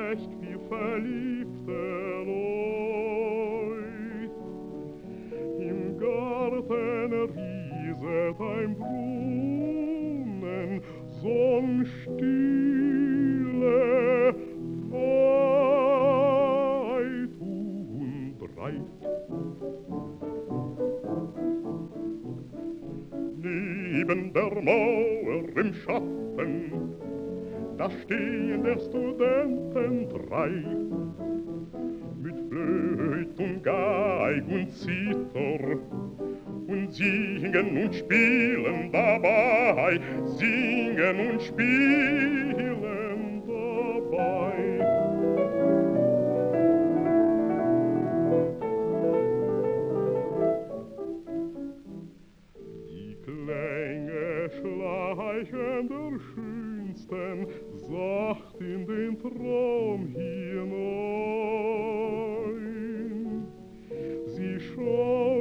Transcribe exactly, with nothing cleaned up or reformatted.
recht wie verliebte Leut. Im Garten rieset ein Brunnen, Sonnenstille, weit und breit. Neben der Mauer im Schatten, da stehen der Studenten drei, mit Flöt und Geig und Zither, und singen und spielen dabei, singen und spielen dabei. Die Klänge schleichen der Schönsten sacht in den Traum hinein. Sie schauen